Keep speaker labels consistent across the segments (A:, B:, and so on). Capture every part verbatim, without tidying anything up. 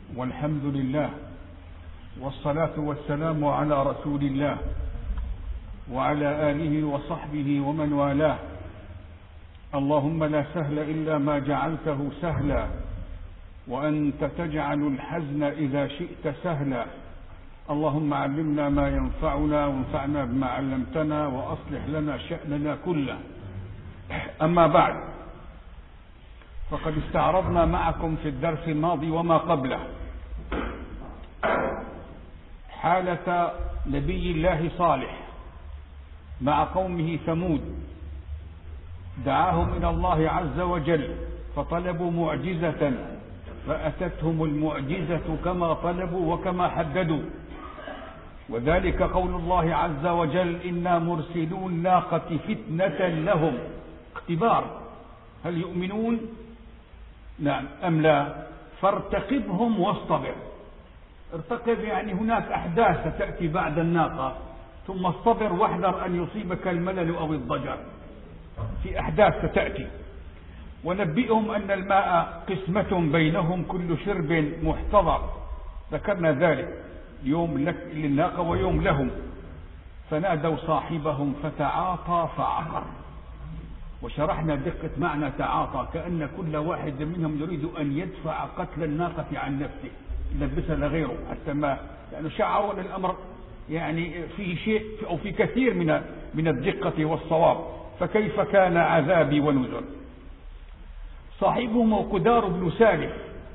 A: والحمد لله، والصلاة والسلام على رسول الله وعلى آله وصحبه ومن والاه. اللهم لا سهل إلا ما جعلته سهلا، وأنت تجعل الحزن إذا شئت سهلا. اللهم علمنا ما ينفعنا وانفعنا بما علمتنا وأصلح لنا شأننا كله. أما بعد، فقد استعرضنا معكم في الدرس الماضي وما قبله حالة نبي الله صالح مع قومه ثمود. دعاهم إلى الله عز وجل فطلبوا معجزة، فأتتهم المعجزة كما طلبوا وكما حددوا، وذلك قول الله عز وجل: إنا مرسلو الناقة فتنة لهم، اختبار، هل يؤمنون نعم أم لا؟ فارتقبهم واصطبر. ارتقب يعني هناك أحداث ستأتي بعد الناقة، ثم اصطبر واحذر أن يصيبك الملل أو الضجر في أحداث ستأتي. ونبئهم أن الماء قسمة بينهم كل شرب محتضر، ذكرنا ذلك، يوم لك للناقة ويوم لهم. فنادوا صاحبهم فتعاطى فعقر، وشرحنا دقة معنى تعاطى، كأن كل واحد منهم يريد أن يدفع قتل الناقة عن نفسه يلبسها لغيره، حتى ما لأنه شعروا أن الأمر يعني فيه شيء أو في كثير من من الدقة والصواب. فكيف كان عذابي ونذر؟ صاحبهم قدار بن سالف،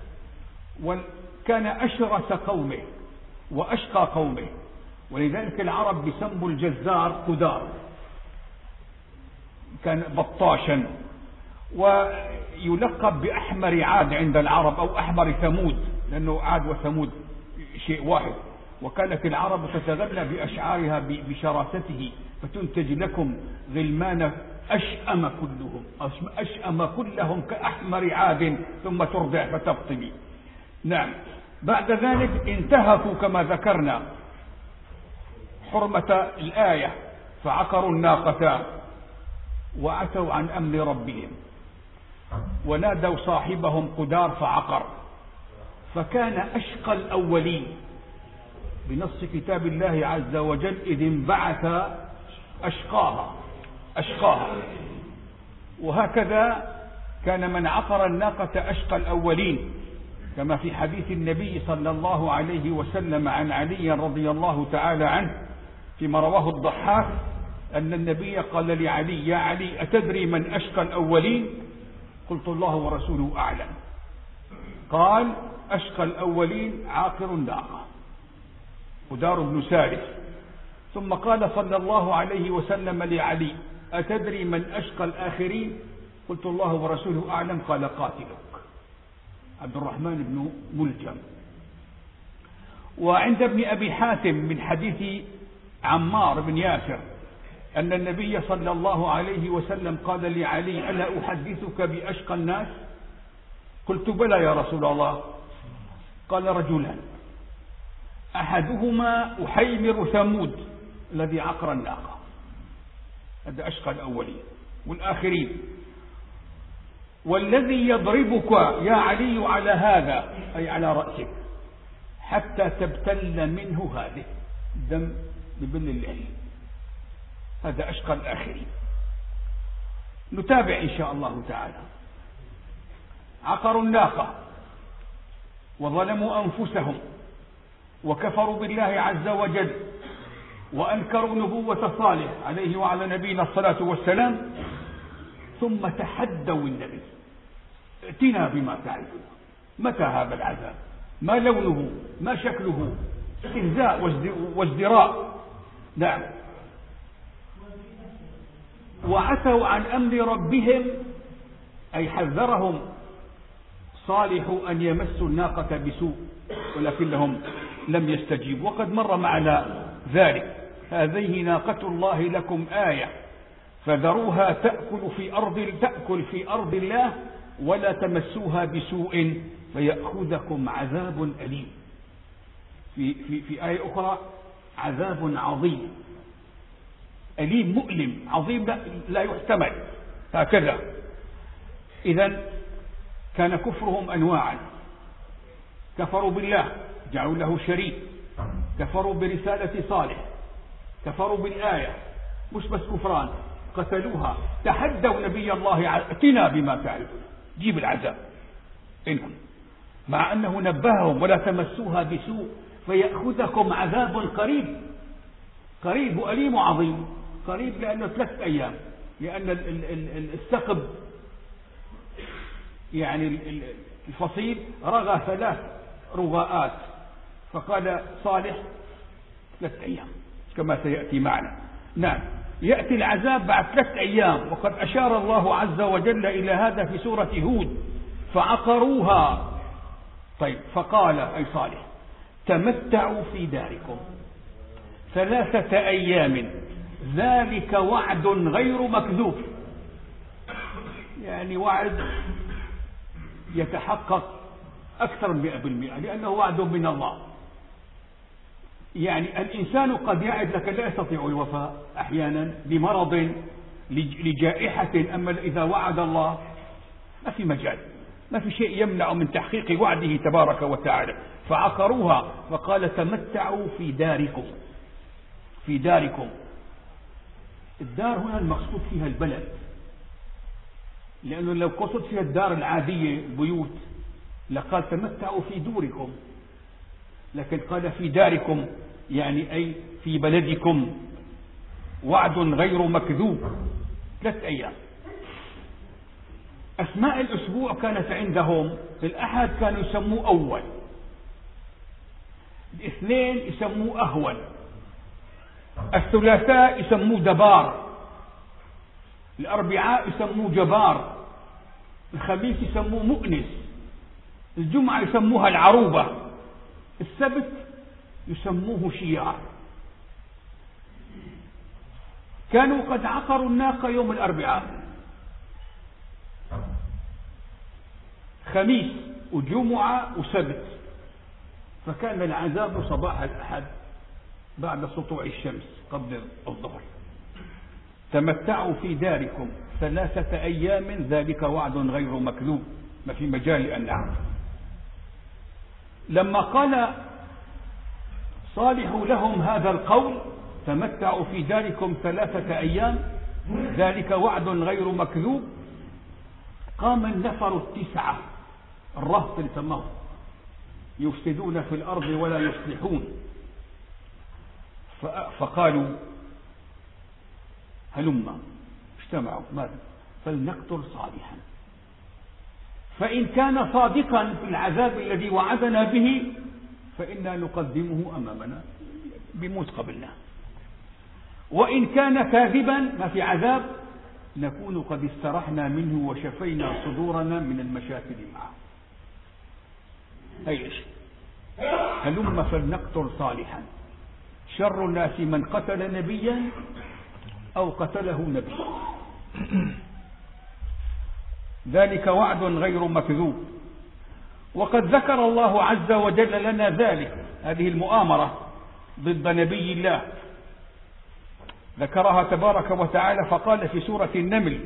A: وكان أشرس قومه وأشقى قومه، ولذلك العرب بيسموا الجزار قدار، كان بطاشا، ويلقب بأحمر عاد عند العرب أو أحمر ثمود، لأنه عاد وثمود شيء واحد. وكانت العرب تتغنى بأشعارها بشراسته، فتنتج لكم غلمان أشأم كلهم أشأم كلهم كأحمر عاد ثم ترضع فتبطلي. نعم. بعد ذلك انتهكوا كما ذكرنا حرمة الآية، فعقروا الناقة وعتوا عن أمر ربهم، ونادوا صاحبهم قدار فعقر. فكان أشقى الأولين بنص كتاب الله عز وجل: إذ انبعث أشقاها أشقاها. وهكذا كان من عقر الناقة أشقى الأولين، كما في حديث النبي صلى الله عليه وسلم عن علي رضي الله تعالى عنه فيما رواه الضحاك أن النبي قال لعلي: يا علي، أتدري من أشقى الأولين؟ قلت: الله ورسوله أعلم. قال: أشقى الأولين عاقر الناقة قدار بن سالف. ثم قال صلى الله عليه وسلم لعلي: أتدري من أشقى الآخرين؟ قلت: الله ورسوله أعلم. قال: قاتلك عبد الرحمن بن ملجم. وعند ابن أبي حاتم من حديث عمار بن ياسر أن النبي صلى الله عليه وسلم قال لعلي: ألا أحدثك بأشقى الناس؟ قلت: بلى يا رسول الله. قال: رجلان، أحدهما أحيمر ثمود الذي عقر الناقة، هذا أشقى الأولين والآخرين، والذي يضربك يا علي على هذا، أي على رأسك، حتى تبتل منه هذه دم ببن الليل، هذا أشقى الآخرين. نتابع إن شاء الله تعالى. عقروا الناقة وظلموا أنفسهم وكفروا بالله عز وجل وأنكروا نبوة صالح عليه وعلى نبينا الصلاة والسلام، ثم تحدوا النبي: ائتنا بما تعرفنا، متى هذا العذاب؟ ما لونه؟ ما شكله؟ استهزاء وازدراء. نعم. وعتوا عن أمر ربهم، أي حذرهم صالح أن يمسوا الناقة بسوء، ولكنهم لم يستجيبوا، وقد مر معنا ذلك. هذه ناقة الله لكم آية فذروها تأكل في أرض تأكل في أرض الله ولا تمسوها بسوء فيأخذكم عذاب أليم. في, في, في آية أخرى: عذاب عظيم أليم مؤلم، عظيم لا, لا يحتمل، هكذا. إذن كان كفرهم أنواعا، كفروا بالله، جعلوا له شريك، كفروا برسالة صالح، كفروا بالآية، مش بس كفران، قتلوها، تحدوا نبي الله ائتنا بما تعرفون، جيب العذاب إنكم، مع أنه نبههم ولا تمسوها بسوء فيأخذكم عذاب قريب. قريب وأليم وعظيم. قريب لأنه ثلاث أيام، لأن الثقب يعني الفصيل رغى ثلاث رغاءات، فقال صالح ثلاث أيام كما سيأتي معنا. نعم، يأتي العذاب بعد ثلاث أيام، وقد أشار الله عز وجل إلى هذا في سورة هود، فعقروها. طيب، فقال أي صالح تمتعوا في داركم ثلاثة أيام ذلك وعد غير مكذوب. يعني وعد يتحقق أكثر من مئة بالمئة، لأنه وعد من الله. يعني الإنسان قد يعد لك لا يستطيع الوفاء أحيانا بمرض، لجائحة، أما إذا وعد الله ما في مجال، ما في شيء يمنع من تحقيق وعده تبارك وتعالى. فعقروها فقال تمتعوا في داركم. في داركم، الدار هنا المقصود فيها البلد، لأنه لو قصد فيها الدار العادية بيوت لقال تمتعوا في دوركم، لكن قال في داركم يعني أي في بلدكم، وعد غير مكذوب. ثلاث أيام. أسماء الأسبوع كانت عندهم، الأحد كانوا يسموه أول، الاثنين يسموه أهون، الثلاثاء يسموه دبار، الأربعاء يسموه جبار، الخميس يسموه مؤنس، الجمعة يسموها العروبة، السبت يسموه شيعة. كانوا قد عقروا الناقة يوم الأربعاء، خميس وجمعة وسبت، فكان العذاب صباح الأحد بعد سطوع الشمس قبل الظهر. تمتعوا في داركم ثلاثة أيام ذلك وعد غير مكذوب، ما في مجال أن نعم. لما قال صالح لهم هذا القول تمتعوا في داركم ثلاثة أيام ذلك وعد غير مكذوب، قام النفر التسعة الرهط التمام يفسدون في الأرض ولا يصلحون، فقالوا هلما، اجتمعوا ماذا فلنقتل صالحا، فإن كان صادقا في العذاب الذي وعدنا به فإنا نقدمه أمامنا بموت قبلنا، وإن كان كاذبا ما في عذاب نكون قد استرحنا منه وشفينا صدورنا من المشاكل معه. أي شيء. هلم فلنقتل صالحا، شر الناس من قتل نبيا أو قتله نبي. ذلك وعد غير مكذوب. وقد ذكر الله عز وجل لنا ذلك، هذه المؤامرة ضد نبي الله ذكرها تبارك وتعالى، فقال في سورة النمل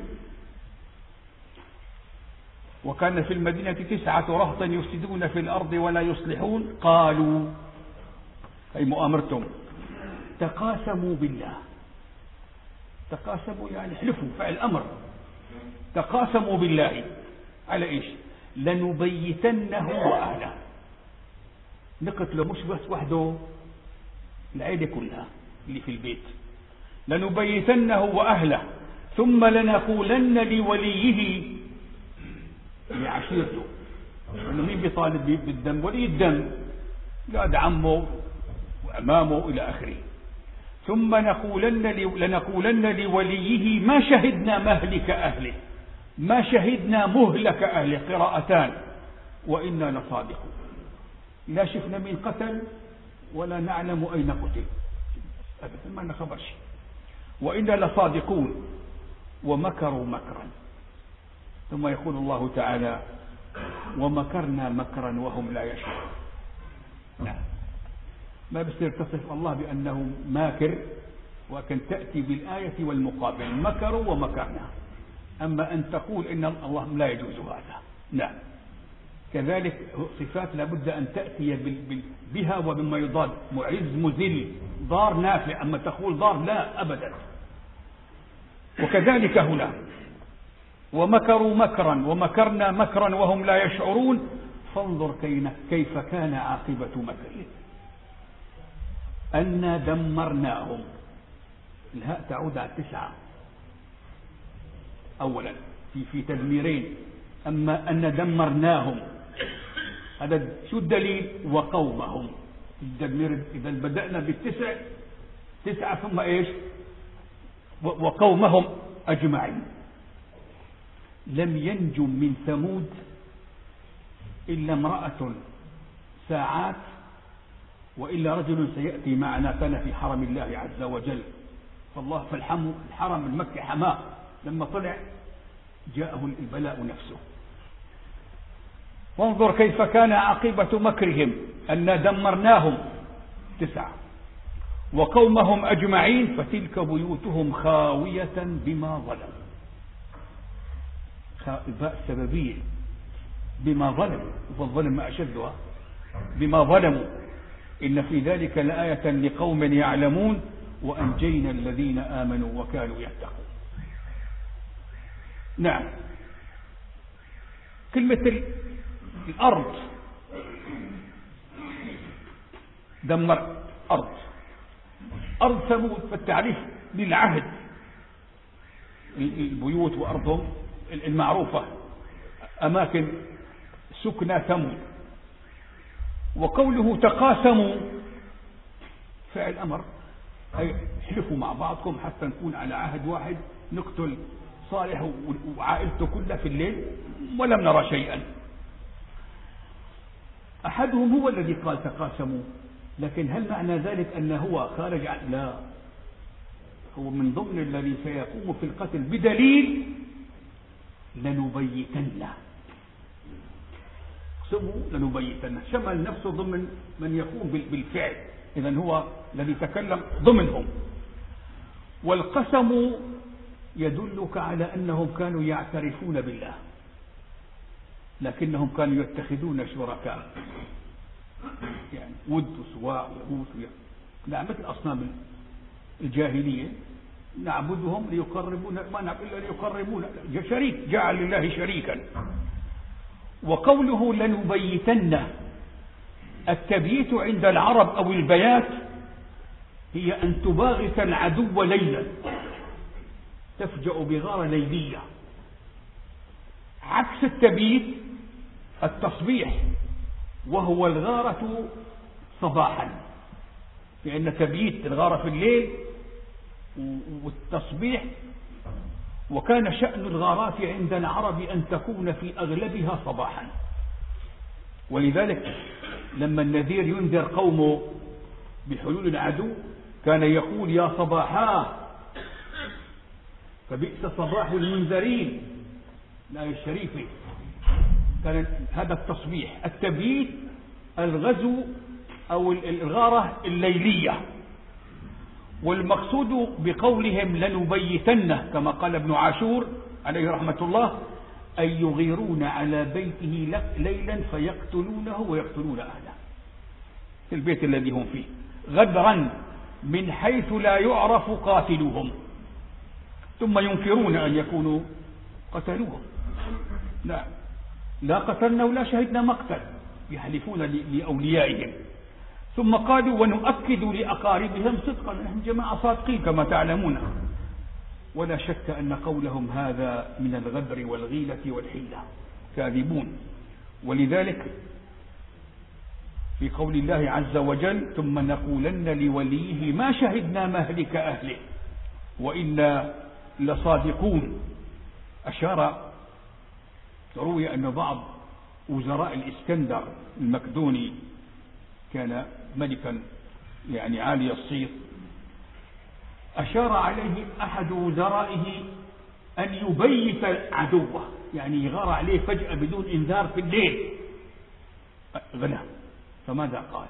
A: وكان في المدينة تسعة رهط يفسدون في الأرض ولا يصلحون قالوا، أي مؤامرتم، تقاسموا بالله. تقاسموا يعني حلفوا، فعل أمر. تقاسموا بالله على إيش؟ لنبيتنه وأهله، نقتله مش بس وحده، العيلة كلها اللي في البيت. لنبيتنه وأهله ثم لنقولن لوليه، لعشيرته، لأنه مين بيطالب بالدم؟ ولي الدم، قاد عمه وأمامه إلى آخره. ثم نقولن لنقولن لوليه ما شهدنا مهلك أهله، ما شهدنا مهلك أهله، قراءتان، وإنا لصادقون. لا شفنا من قتل ولا نعلم أين قتل أبدا، ما لنا خبر شيء. وإنا لصادقون ومكروا مكرا. ثم يقول الله تعالى ومكرنا مكرا وهم لا يشعرون. نعم، ما بصير تصف الله بأنه ماكر، وكن تأتي بالآية والمقابل، مكروا ومكرنا. أما أن تقول إن الله لا يجوز هذا. نعم. كذلك صفات لابد أن تأتي بها وبما يضاد، معز مذل ضار نافع، أما تقول ضار لا أبدا. وكذلك هنا ومكروا مكرا ومكرنا مكرا وهم لا يشعرون فانظر كيف كان عاقبة مكرهم أنا دمرناهم. الهاء تعود على التسعة أولا في في تدميرين، أما أن دمرناهم هذا شو الدليل؟ وقومهم التدمير. إذا بدأنا بالتسع تسعة ثم إيش؟ وقومهم أجمعين. لم ينجم من ثمود إلا امرأة ساعات، وإلا رجل سيأتي معنا كان في حرم الله عز وجل، فالله فالحم الحرم المكي حماه، لما طلع جاءه البلاء نفسه. وانظر كيف كان عاقبة مكرهم أنا دمرناهم تسعة وقومهم أجمعين فتلك بيوتهم خاوية بما ظلموا. باء سببية بما ظلموا، والظلم ما أشدها بما ظلموا. إن في ذلك لآية لقوم يعلمون وأنجينا الذين آمنوا وكانوا يتقون. نعم، كلمة الأرض دمر أرض أرض ثمود، فالتعريف للعهد البيوت وأرضهم المعروفة أماكن سكنى ثمود. وقوله تقاسموا فعل أمر، أي احلفوا مع بعضكم حتى نكون على عهد واحد، نقتل صالح وعائلته كلها في الليل ولم نرى شيئا. أحدهم هو الذي قال تقاسموا، لكن هل معنى ذلك أنه هو خارج عن؟ لا، هو من ضمن الذي سيقوم في القتل بدليل لنبيتنه. اقسموا لنبيتنه، شمل نفسه ضمن من يقوم بالفعل، إذن هو الذي تكلم ضمنهم. والقسم يدلك على أنهم كانوا يعترفون بالله، لكنهم كانوا يتخذون شركاء، يعني ود وسواع ويغوث. نعم، مثل أصنام الجاهلية نعبدهم ليقربون، ما نعبد إلا ليقربون شريك، جعل لله شريكا. وقوله لنبيتن، التبييت عند العرب أو البيات هي أن تباغت العدو ليلا، تفجأ بغارة ليلية. عكس التبييت التصبيح، وهو الغارة صباحا، لأن تبييت الغارة في الليل والتصبيح. وكان شأن الغارات عند العرب أن تكون في أغلبها صباحا، ولذلك لما النذير ينذر قومه بحلول العدو كان يقول يا صباحا فبئس صباح المنذرين، لا الشريفة. كان هذا التصبيح. التبييت الغزو أو الغارة الليلية. والمقصود بقولهم لنبيتنه كما قال ابن عاشور عليه رحمة الله أن يغيرون على بيته ليلا فيقتلونه ويقتلون أهله في البيت الذي هم فيه، غدرا من حيث لا يعرف قاتلهم، ثم ينكرون أن يكونوا قتلوهم. لا لا قتلنا ولا شهدنا مقتل، يحلفون لأوليائهم. ثم قالوا ونؤكد لأقاربهم صدقا، نحن جماعة صادقين كما تعلمون. ولا شك أن قولهم هذا من الغدر والغيلة والحيلة، كاذبون. ولذلك في قول الله عز وجل ثم نقولن لوليه ما شهدنا مهلك أهله وإنا لصادقون. أشار روي أن بعض وزراء الإسكندر المكدوني كان ملكا يعني عالي الصيت، أشار عليه أحد وزرائه أن يبيت عدوه، يعني يغار عليه فجأة بدون إنذار في الليل غنى. فماذا قال؟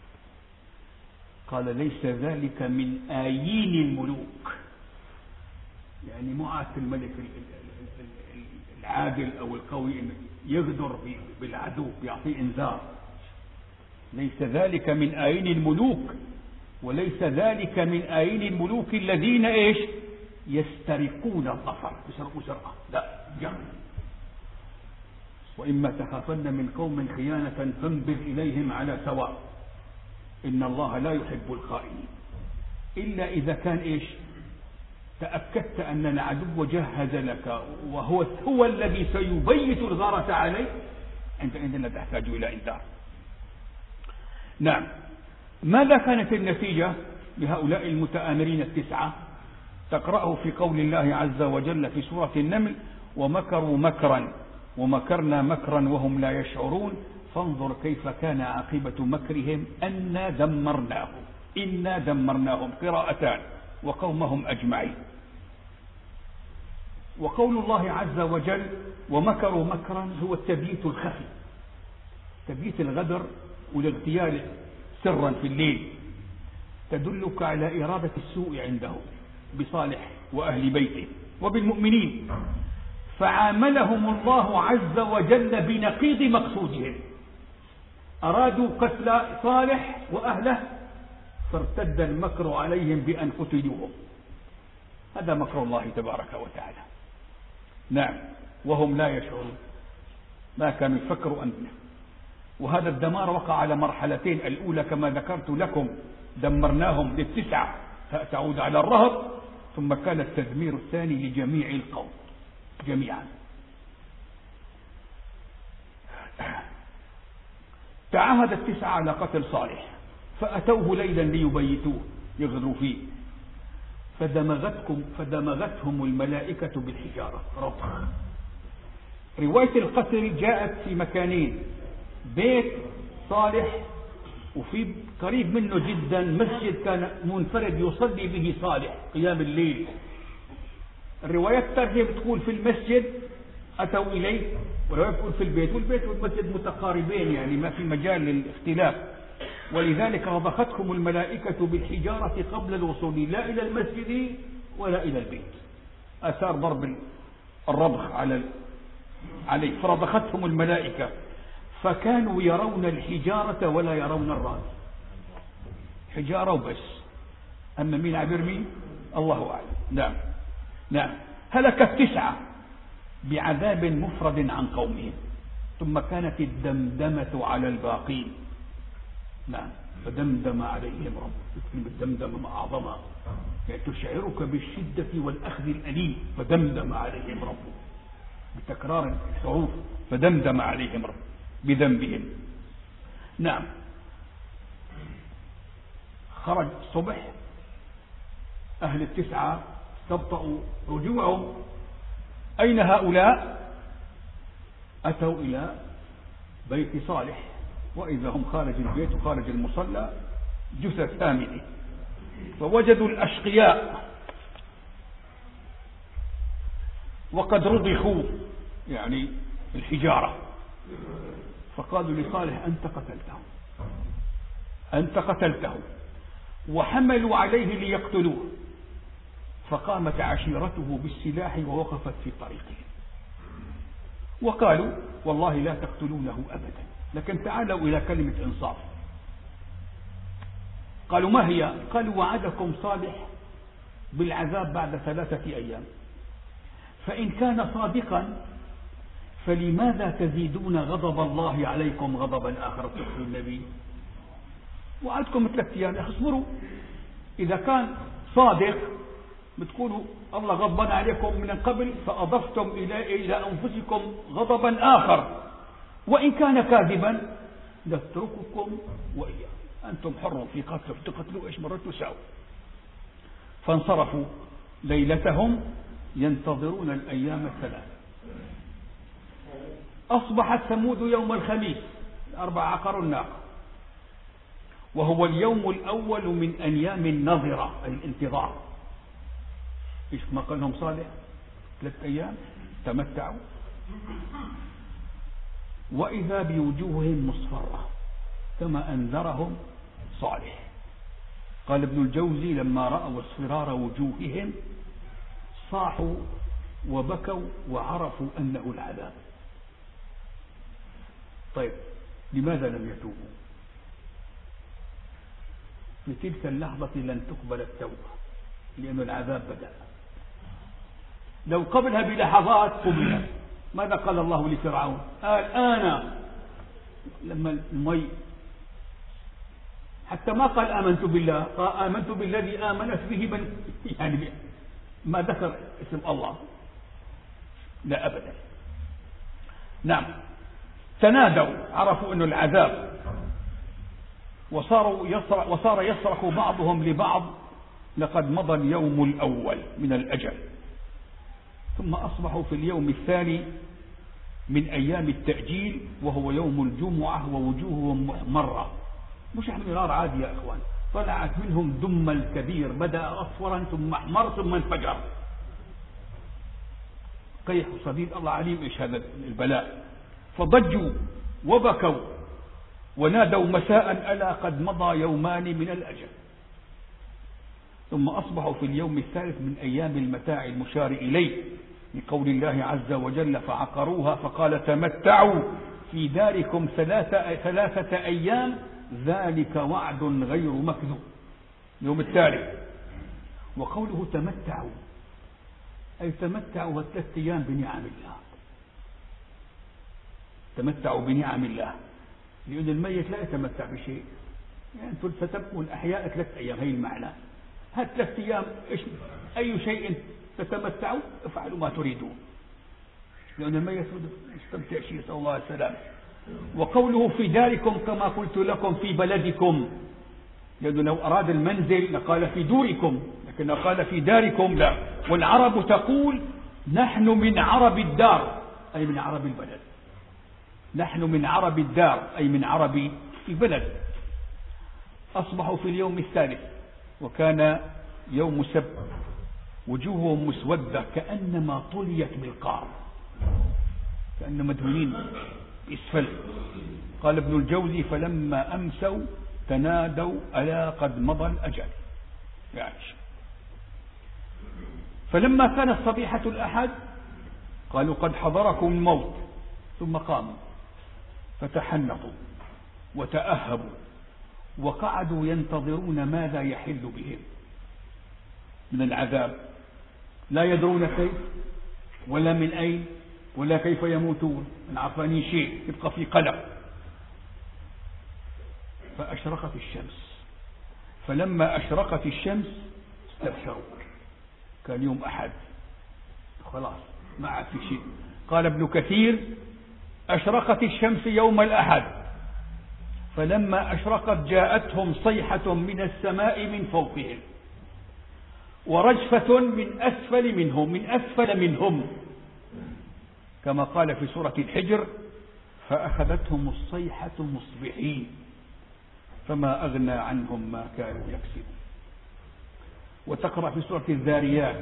A: قال ليس ذلك من آيين الملوك، يعني معاة الملك العادل أو القوي يغدر بالعدو يعطيه إنذار. ليس ذلك من آيين الملوك، وليس ذلك من آيين الملوك الذين إيش يسترقون الظفر، يسرقوا سرقة، لا جهل. وإما تخافن من قوم خيانة فانبذ إليهم على سواء إن الله لا يحب الخائنين. إلا إذا كان إيش تأكدت أن العدو جهز لك وهو هو الذي سيبيت الغارة عليه، عندئذ لا تحتاج إلى إنذار. نعم. ماذا كانت النتيجة لهؤلاء المتآمرين التسعة؟ تقرأه في قول الله عز وجل في سورة النمل: ومكروا مكرا ومكرنا مكرا وهم لا يشعرون فانظر كيف كان عاقبة مكرهم أنا دمرناهم. إنا دمرناهم قراءتان وقومهم أجمعين. وقول الله عز وجل ومكروا مكرا هو التبييت الخفي، تبييت الغدر والاغتيال سرا في الليل، تدلك على إرادة السوء عندهم بصالح وأهل بيته وبالمؤمنين، فعاملهم الله عز وجل بنقيض مقصودهم. أرادوا قتل صالح وأهله فارتد المكر عليهم بأن قتلوهم. هذا مكر الله تبارك وتعالى. نعم. وهم لا يشعرون، ما كانوا يفكروا أن. وهذا الدمار وقع على مرحلتين: الأولى كما ذكرت لكم دمرناهم للتسعة تعود على الرهط، ثم كان التدمير الثاني لجميع القوم جميعا. تعاهد التسعة على قتل صالح فأتوه ليلا ليبيتوه يغدروا فيه، فدمغتكم فدمغتهم الملائكة بالحجارة رضخ. رواية القتل جاءت في مكانين: بيت صالح وفي قريب منه جدا مسجد كان منفرد يصلي به صالح قيام الليل. الروايات ترجم تقول في المسجد أتوا إليه، والرواية تقول في البيت، والبيت والمسجد متقاربين يعني ما في مجال للاختلاف. ولذلك رضختهم الملائكة بالحجارة قبل الوصول لا إلى المسجد ولا إلى البيت، أثار ضرب الرضخ على عليه، فرضختهم الملائكة فكانوا يرون الحجارة ولا يرون الرعد، حجارة وبس، أما مين عبر مين الله أعلم. نعم نعم. هلك التسعة بعذاب مفرد عن قومهم، ثم كانت الدمدمة على الباقين. نعم. فدمدم عليهم ربك. الدمدم ما أعظمها، يعني تشعرك بالشدة والأخذ الأليم. فدمدم عليهم ربك بتكرار الحروف، فدمدم عليهم ربك بذنبهم. نعم. خرج الصبح، أهل التسعة استبطأوا رجوعهم. أين هؤلاء؟ أتوا إلى بيت صالح، وإذا هم خارج البيت وخارج المصلى جثث آمنة، فوجدوا الأشقياء وقد رضخوا يعني الحجارة، فقالوا لصالح أنت قتلته أنت قتلته وحملوا عليه ليقتلوه، فقامت عشيرته بالسلاح ووقفت في طريقه وقالوا والله لا تقتلونه أبدا، لكن تعالوا إلى كلمة إنصاف. قالوا ما هي؟ قالوا وعدكم صالح بالعذاب بعد ثلاثة أيام، فإن كان صادقا فلماذا تزيدون غضب الله عليكم غضبا آخر تقتلوا النبي؟ وعدكم ثلاثة أيام، اصبروا. إذا كان صادق بتقولوا الله غضبان عليكم من قبل فأضفتم إلى إلى أنفسكم غضبا آخر، وإن كان كاذبا نترككم وإياه، أنتم حروا في قتل تقتلوا إيش مرة تساووا. فانصرفوا ليلتهم ينتظرون الأيام الثلاثة. أصبحت ثمود يوم الخميس الأربع عقروا الناقة، وهو اليوم الأول من أيام النظرة أي الانتظار. إيش ما قال لهم صالح؟ ثلاثة أيام تمتعوا، وإذا بوجوههم مصفرة كما أنذرهم صالح. قال ابن الجوزي لما رأوا اصفرار وجوههم صاحوا وبكوا وعرفوا أنه العذاب. طيب لماذا لم يتوبوا؟ في تلك اللحظة لن تقبل التوبة لأن العذاب بدأ. لو قبلها بلحظات قبلت. ماذا قال الله لفرعون؟ الآن لما المي حتى ما قال آمنت بالله، قال آمنت بالذي آمنت به بن يعني ما ذكر اسم الله، لا أبدا. نعم تنادوا، عرفوا أن العذاب، وصاروا يصرخ وصار يصرخ بعضهم لبعض لقد مضى اليوم الأول من الأجل. ثم أصبحوا في اليوم الثاني من أيام التأجيل وهو يوم الجمعة ووجوههم محمرة، مش احمرار عادي يا أخوان، طلعت منهم دم الكبير، بدأ أصفرا ثم أحمر ثم انفجر. قيح صديد، الله عليم إيش هذا البلاء. فضجوا وبكوا ونادوا مساء ألا قد مضى يومان من الأجل. ثم أصبحوا في اليوم الثالث من أيام المتاع المشار إليه لقول الله عز وجل فعقروها فقال تمتعوا في داركم ثلاثة, ثلاثة أيام ذلك وعد غير مكذوب. يوم الثالث. وقوله تمتعوا أي تمتعوا ثلاثة أيام بنعم الله، تمتعوا بنعم الله، لأن الميت لا يتمتع بشيء، يعني أنتم ستبقوا الأحياء ثلاثة أيام، هي المعنى. هات ثلاثة أيام أي شيء تتمتعوا افعلوا ما تريدون، لأن الميت يستمتع شيء، صلى الله عليه وسلم. وقوله في داركم كما قلت لكم في بلدكم، لأنه لو أراد المنزل لقال في دوركم، لكن قال في داركم لا. والعرب تقول نحن من عرب الدار أي من عرب البلد، نحن من عرب الدار أي من عرب البلد. أصبحوا في اليوم الثالث وكان يوم سبت، وجوههم مسودة كأنما طليت بالقار، كأن مدهونين اسفل. قال ابن الجوزي فلما أمسوا تنادوا ألا قد مضى الأجل، يعني فلما كانت صبيحة الأحد قالوا قد حضركم الموت، ثم قاموا فتحنطوا وتأهبوا وقعدوا ينتظرون ماذا يحل بهم من العذاب، لا يدرون كيف ولا من أين ولا كيف يموتون، من عرفاني شيء، يبقى في قلق. فأشرقت الشمس، فلما أشرقت الشمس استبشروا، كان يوم أحد خلاص ما عاد في شيء. قال ابن كثير أشرقت الشمس يوم الأحد فلما أشرقت جاءتهم صيحة من السماء من فوقهم ورجفة من أسفل منهم من أسفل منهم كما قال في سورة الحجر فأخذتهم الصيحة مصبحين فما أغنى عنهم ما كانوا يكسبون. وتقرأ في سورة الذاريات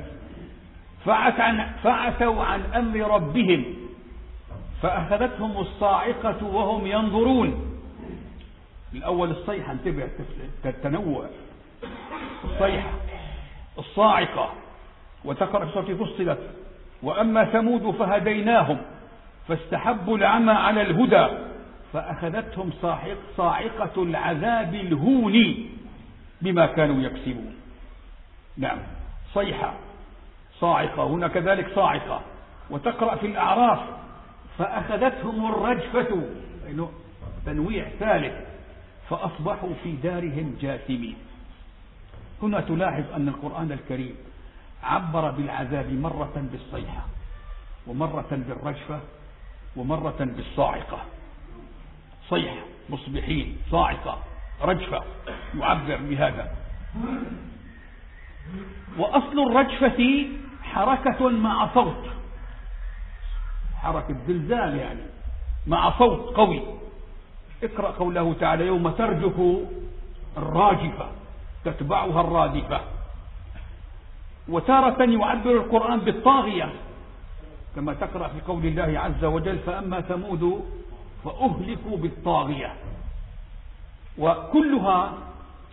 A: فعتوا عن أمر ربهم فأخذتهم الصاعقة وهم ينظرون. الأول الصيحة، انتبه التنوع، الصيحة الصاعقة. وتقرأ في سورة فصلت وأما ثمود فهديناهم فاستحبوا العمى على الهدى فأخذتهم صاعقة العذاب الهون بما كانوا يكسبون. نعم صيحة صاعقة، هنا كذلك صاعقة. وتقرأ في الأعراف فأخذتهم الرجفة، تنويع ثالث، فأصبحوا في دارهم جاثمين. هنا تلاحظ أن القرآن الكريم عبر بالعذاب مرة بالصيحة ومرة بالرجفة ومرة بالصاعقة. صيحة مصبحين، صاعقة، رجفة، يعبر بهذا. وأصل الرجفة حركة مع صوت، حركة زلزال يعني مع صوت قوي. اقرأ قوله تعالى يوم ترجف الراجفة تتبعها الرادفة. وتارة يعبر القرآن بالطاغية كما تقرأ في قول الله عز وجل فأما ثمود فأهلكوا بالطاغية. وكلها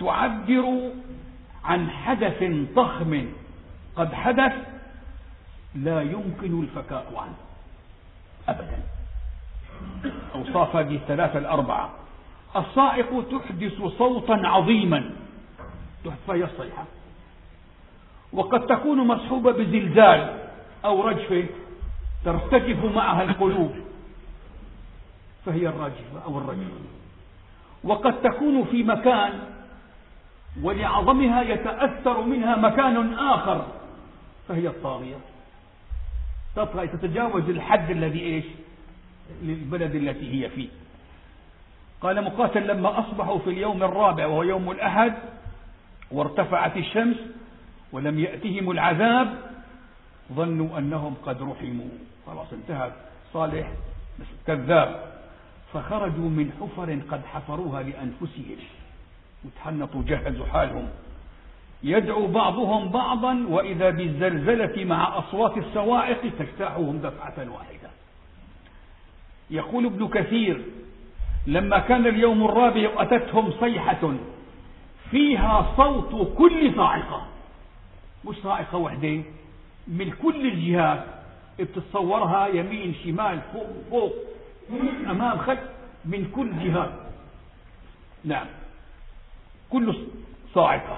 A: تعبر عن حدث ضخم قد حدث لا يمكن الفكاك عنه أبدا. أوصاف هذه الثلاثة الأربعة. الصاعق تحدث صوتا عظيما فهي الصيحة، وقد تكون مصحوبة بزلزال أو رجفة ترتجف معها القلوب فهي الراجفة أو الرجفة، وقد تكون في مكان ولعظمها يتأثر منها مكان آخر فهي الطاغية، تطغى تتجاوز الحد الذي إيش للبلد التي هي فيه. قال مقاتل لما أصبحوا في اليوم الرابع وهو يوم الأحد وارتفعت الشمس ولم يأتهم العذاب ظنوا أنهم قد رحموا، خلاص انتهى صالح كذاب، فخرجوا من حفر قد حفروها لأنفسهم وتحنطوا جهزوا حالهم، يدعو بعضهم بعضا وإذا بالزلزلة مع أصوات الصواعق تجتاحهم دفعة واحدة. يقول ابن كثير لما كان اليوم الرابع أتتهم صيحة فيها صوت كل صاعقة، مش صاعقة وحدة، من كل الجهات بتتصورها يمين شمال فوق فوق أمام خلف من كل جهات، نعم كل صاعقة.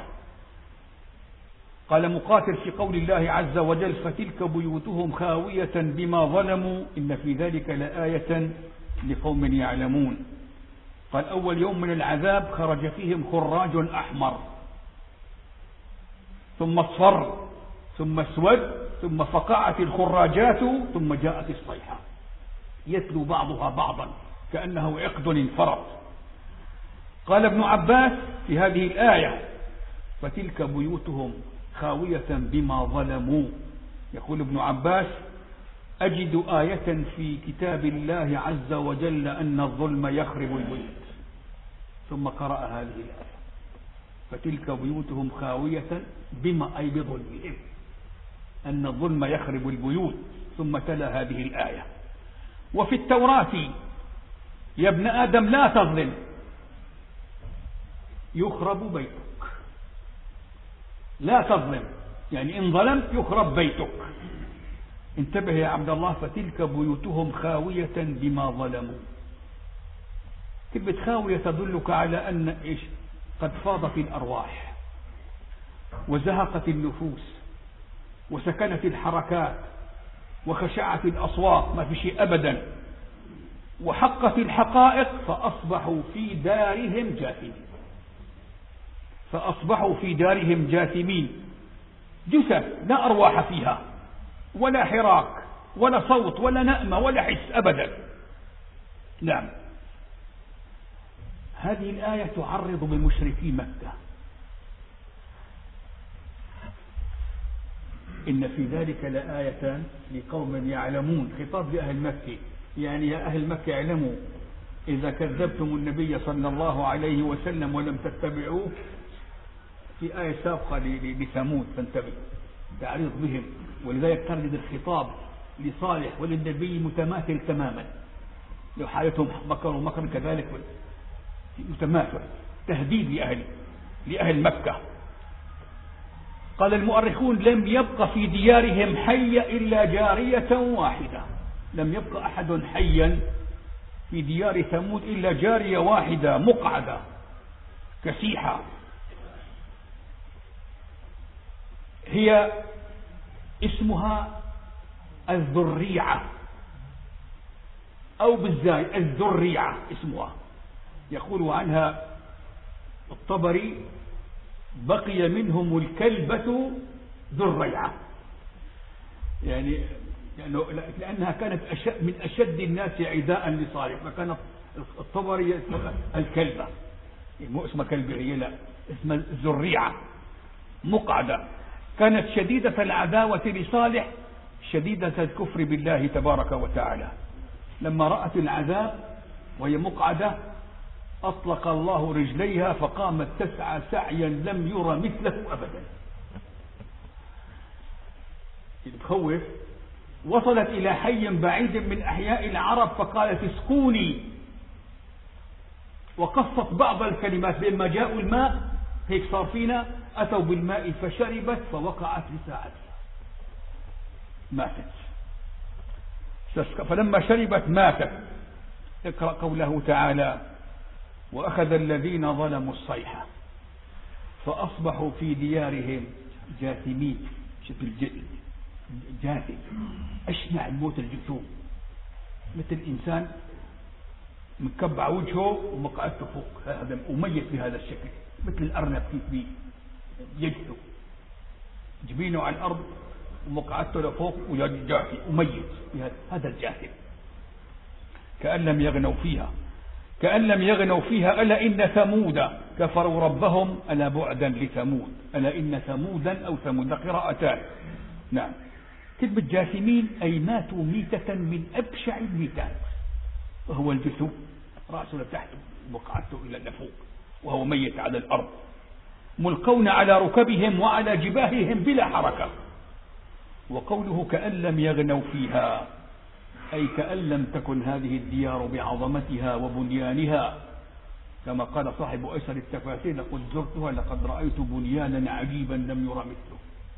A: قال مقاتل في قول الله عز وجل فتلك بيوتهم خاوية بما ظلموا إن في ذلك لآية لقوم يعلمون. قال أول يوم من العذاب خرج فيهم خراج أحمر ثم اصفر ثم اسود ثم فقعت الخراجات ثم جاءت الصيحة يتلو بعضها بعضا كأنه عقد انفرط. قال ابن عباس في هذه الآية فتلك بيوتهم خاوية بما ظلموا، يقول ابن عباس أجد آية في كتاب الله عز وجل أن الظلم يخرب البيوت، ثم قرأ هذه الآية فتلك بيوتهم خاوية بما أي بظلمهم أن الظلم يخرب البيوت، ثم تلا هذه الآية. وفي التوراة يا ابن آدم لا تظلم يخرب بيتك، لا تظلم يعني إن ظلمت يخرب بيتك. انتبه يا عبد الله فتلك بيوتهم خاوية بما ظلموا. كلمة خاوية تدلك على أن إيش قد فاضت الأرواح وزهقت النفوس وسكنت الحركات وخشعت الأصوات، ما في شيء أبدا، وحقت الحقائق فأصبحوا في دارهم جاثمين، فأصبحوا في دارهم جاثمين، جثث لا أرواح فيها ولا حراك ولا صوت ولا نأمة ولا حس أبدا. نعم هذه الآية تعرض بمشركي مكة إن في ذلك لآية لقوم يعلمون، خطاب لأهل مكة، يعني يا أهل مكة اعلموا إذا كذبتم النبي صلى الله عليه وسلم ولم تتبعوه، في آية سابقة لثمود فانتبه تعريض بهم، ولذلك ترد الخطاب لصالح وللنبي متماثل تماما، لو حالتهم مكروا مكرا كذلك متماثل، تهديد لأهل لأهل مكة. قال المؤرخون لم يبق في ديارهم حي إلا جارية واحدة، لم يبق أحد حيا في ديار ثمود إلا جارية واحدة مقعدة كسيحة، هي اسمها الذريعة أو بالزاي الذريعة اسمها. يقول عنها الطبري بقي منهم الكلبة ذريعة، يعني لأنها كانت أشد من أشد الناس عداء لصالح، فكانت الطبري الكلبة، مو اسمها كلبة هي، لا اسمها الذريعة مقعدة، كانت شديدة العداوة لصالح شديدة الكفر بالله تبارك وتعالى. لما رأت العذاب وهي مقعدة أطلق الله رجليها فقامت تسعى سعيا لم يرى مثله أبدا، تخوف. وصلت إلى حي بعيد من أحياء العرب فقالت اسقوني، وقصت بعض الكلمات لما جاءوا الماء هيك صار فينا أتوا بالماء فشربت فوقعت لساعتها. ماتت. فلما شربت ماتت. اقرأ قوله تعالى: وأخذ الذين ظلموا الصيحة فأصبحوا في ديارهم جاثمين. شوف الجاثم، أشنع الموت الجثوم، مثل إنسان مكبع وجهه ومقعدته فوق، هذا وميت بهذا الشكل، مثل الأرنب كيف يجثو جبينه على الأرض ومقعدته لفوق وجاثم وميت، هذا الجاثم. كأن لم يغنوا فيها كأن لم يغنوا فيها ألا إن ثمود كفروا ربهم ألا بعدا لثمود. ألا إن ثمودا أو ثمود قراءتان. نعم. كلمة جاثمين أي ماتوا ميتة من أبشع الميتات، وهو الجثو رأسه لتحت وقعته إلى لفوق وهو ميت على الأرض، ملقون على ركبهم وعلى جباههم بلا حركة. وقوله كأن لم يغنوا فيها أي كأن لم تكن هذه الديار بعظمتها وبنيانها، كما قال صاحب أيسر التفاسير: لقد زرتها لقد رأيت بنيانا عجيبا لم يرى مثله.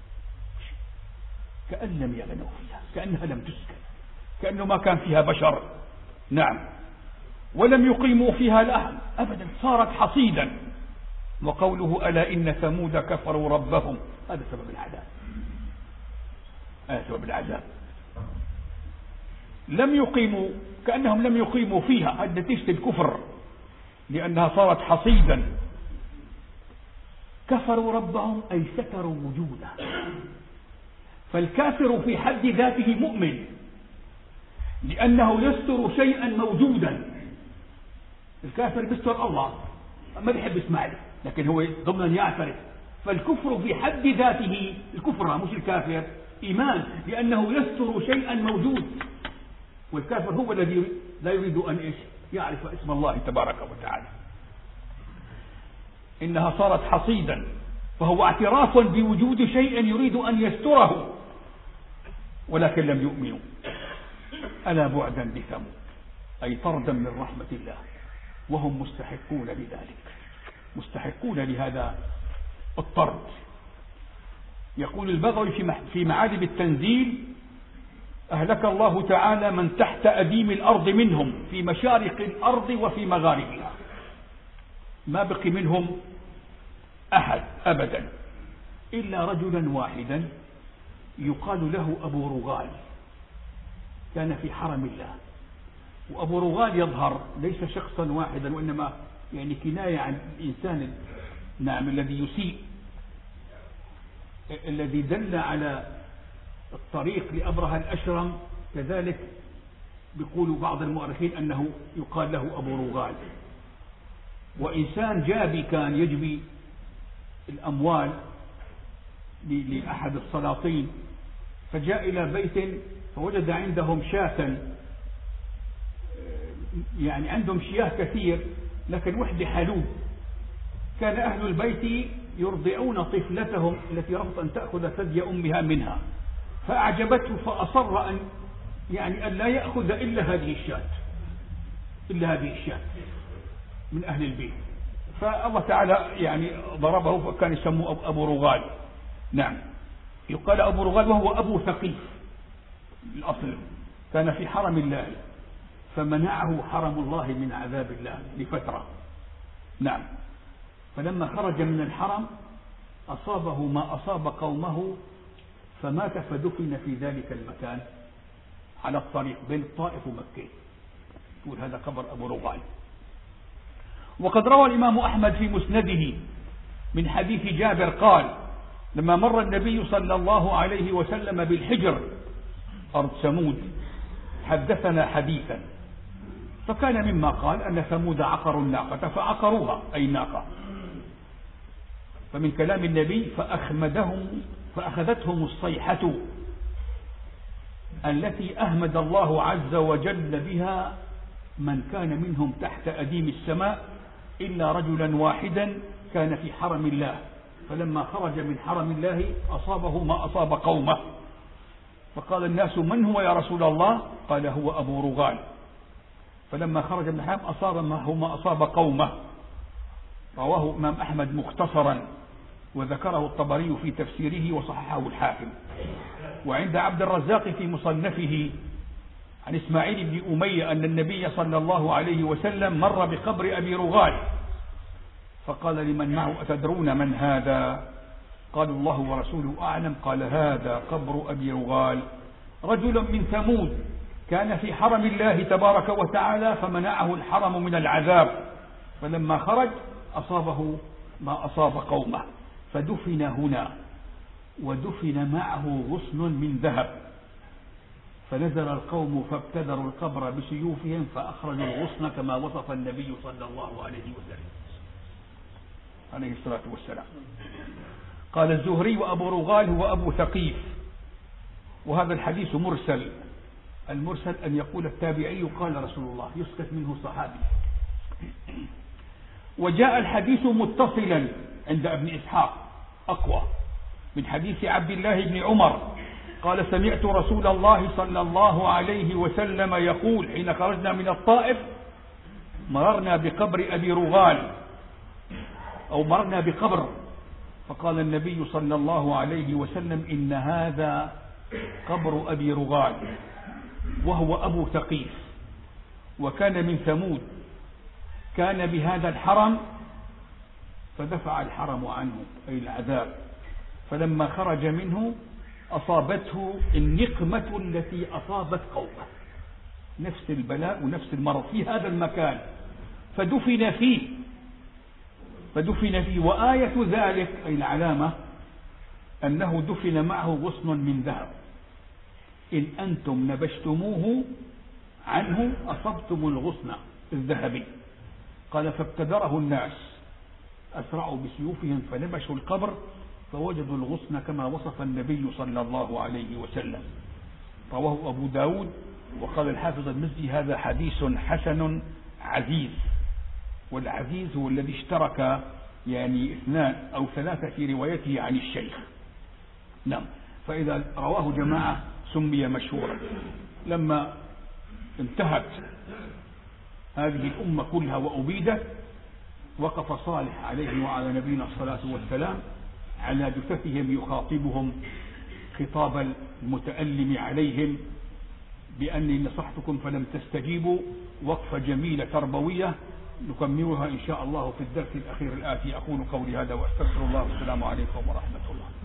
A: كأن لم يغنوا فيها، كأنها لم تسكن، كأنه ما كان فيها بشر. نعم. ولم يقيموا فيها الأهل أبدا، صارت حصيدا. وقوله ألا إن ثمود كفروا ربهم، هذا سبب العذاب، هذا سبب العذاب. لم يقيموا، كأنهم لم يقيموا فيها، هذا نتيجة الكفر، لأنها صارت حصيدا. كفروا ربهم أي ستروا وجوده. فالكافر في حد ذاته مؤمن، لأنه يستر شيئا موجودا. الكافر بيستر الله، ما بيحب يسمع له، لكن هو ضمن يعترف. فالكفر في حد ذاته، الكفر مش الكافر، إيمان، لأنه يستر شيئا موجود. والكافر هو الذي لا يريد أن إيش يعرف اسم الله تبارك وتعالى. إنها صارت حصيدا، فهو اعتراف بوجود شيء يريد أن يستره، ولكن لم يؤمنوا. ألا بعدا لثمود أي طردا من رحمة الله، وهم مستحقون لذلك، مستحقون لهذا الطرد. يقول البغوي في معالم التنزيل: أهلك الله تعالى من تحت أديم الأرض منهم في مشارق الأرض وفي مغاربها، ما بقي منهم أحد أبدا إلا رجلا واحدا يقال له أبو رغال، كان في حرم الله. وأبو رغال يظهر ليس شخصا واحدا، وإنما يعني كناية عن الإنسان نعم الذي يسيء، الذي دل على الطريق لأبرهة الأشرم. كذلك بيقول بعض المؤرخين أنه يقال له أبو رغال. وإنسان جابي كان يجبي الأموال لأحد السلاطين، فجاء إلى بيت فوجد عندهم شاة، يعني عندهم شياه كثير لكن وحدة حلوب. كان أهل البيت يرضعون طفلتهم التي رفضت أن تأخذ ثدي أمها منها، فأعجبته فأصر أن يعني أن لا يأخذ إلا هذه الشاة، إلا هذه الشاة من أهل البيت. فالله تعالى يعني ضربه، فكان يسموه أبو رغال. نعم. يقال أبو رغال وهو أبو ثقيف الأصل، كان في حرم الله فمنعه حرم الله من عذاب الله لفترة. نعم. فلما خرج من الحرم أصابه ما أصاب قومه، فمات فدفن في ذلك المكان على الطريق بين الطائف ومكة. يقول هذا قبر أبو رغال. وقد روى الإمام أحمد في مسنده من حديث جابر قال: لما مر النبي صلى الله عليه وسلم بالحجر أرض ثمود حدثنا حديثا، فكان مما قال أن ثمود عقروا الناقة فعقروها أي الناقة. فمن كلام النبي: فأخمدهم فأخذتهم الصيحة التي أهمد الله عز وجل بها من كان منهم تحت أديم السماء إلا رجلا واحدا كان في حرم الله، فلما خرج من حرم الله أصابه ما أصاب قومه. فقال الناس: من هو يا رسول الله؟ قال: هو أبو رغال. فلما خرج من الحرم أصاب ما هو ما أصاب قومه. رواه الإمام أحمد مختصرا، وذكره الطبري في تفسيره وصححه الحاكم. وعند عبد الرزاق في مصنفه عن إسماعيل بن أمية أن النبي صلى الله عليه وسلم مر بقبر أبي رغال فقال لمن معه: أتدرون من هذا؟ قالوا: الله ورسوله أعلم. قال: هذا قبر أبي رغال، رجل من ثمود كان في حرم الله تبارك وتعالى فمنعه الحرم من العذاب، فلما خرج أصابه ما أصاب قومه فدفن هنا، ودفن معه غصن من ذهب، فنزل القوم فابتدروا القبر بسيوفهم فأخرجوا الغصن كما وصف النبي صلى الله عليه وسلم عليه الصلاة والسلام. قال الزهري: وأبو رغال هو أبو ثقيف. وهذا الحديث مرسل. المرسل أن يقول التابعي قال رسول الله، يسكت منه صحابي. وجاء الحديث متصلا عند ابن إسحاق أقوى من حديث عبد الله بن عمر قال: سمعت رسول الله صلى الله عليه وسلم يقول حين خرجنا من الطائف: مررنا بقبر أبي رغال، أو مررنا بقبر، فقال النبي صلى الله عليه وسلم: إن هذا قبر أبي رغال وهو أبو ثقيف، وكان من ثمود، كان بهذا الحرم فدفع الحرم عنه أي العذاب، فلما خرج منه أصابته النقمة التي أصابت قومه، نفس البلاء ونفس المرض في هذا المكان، فدفن فيه فدفن فيه وآية ذلك أي العلامة أنه دفن معه غصن من ذهب، إن أنتم نبشتموه عنه أصبتم الغصن الذهبي. قال: فابتدره الناس، أسرعوا بسيوفهم فنبشوا القبر فوجدوا الغصن كما وصف النبي صلى الله عليه وسلم. رواه أبو داود. وقال الحافظ المزي: هذا حديث حسن عزيز. والعزيز هو الذي اشترك يعني اثنان أو ثلاثة في روايته عن الشيخ. نعم. فإذا رواه جماعة سمي مشهورا. لما انتهت هذه الأمة كلها وأبيدت، وقف صالح عليه وعلى نبينا الصلاة والسلام على جثثهم يخاطبهم خطاب المتألم عليهم بأني نصحتكم فلم تستجيبوا، وقفة جميلة تربوية نكملها إن شاء الله في الدرس الأخير الآتي. أقول قولي هذا وأستغفر الله، والسلام عليكم ورحمة الله.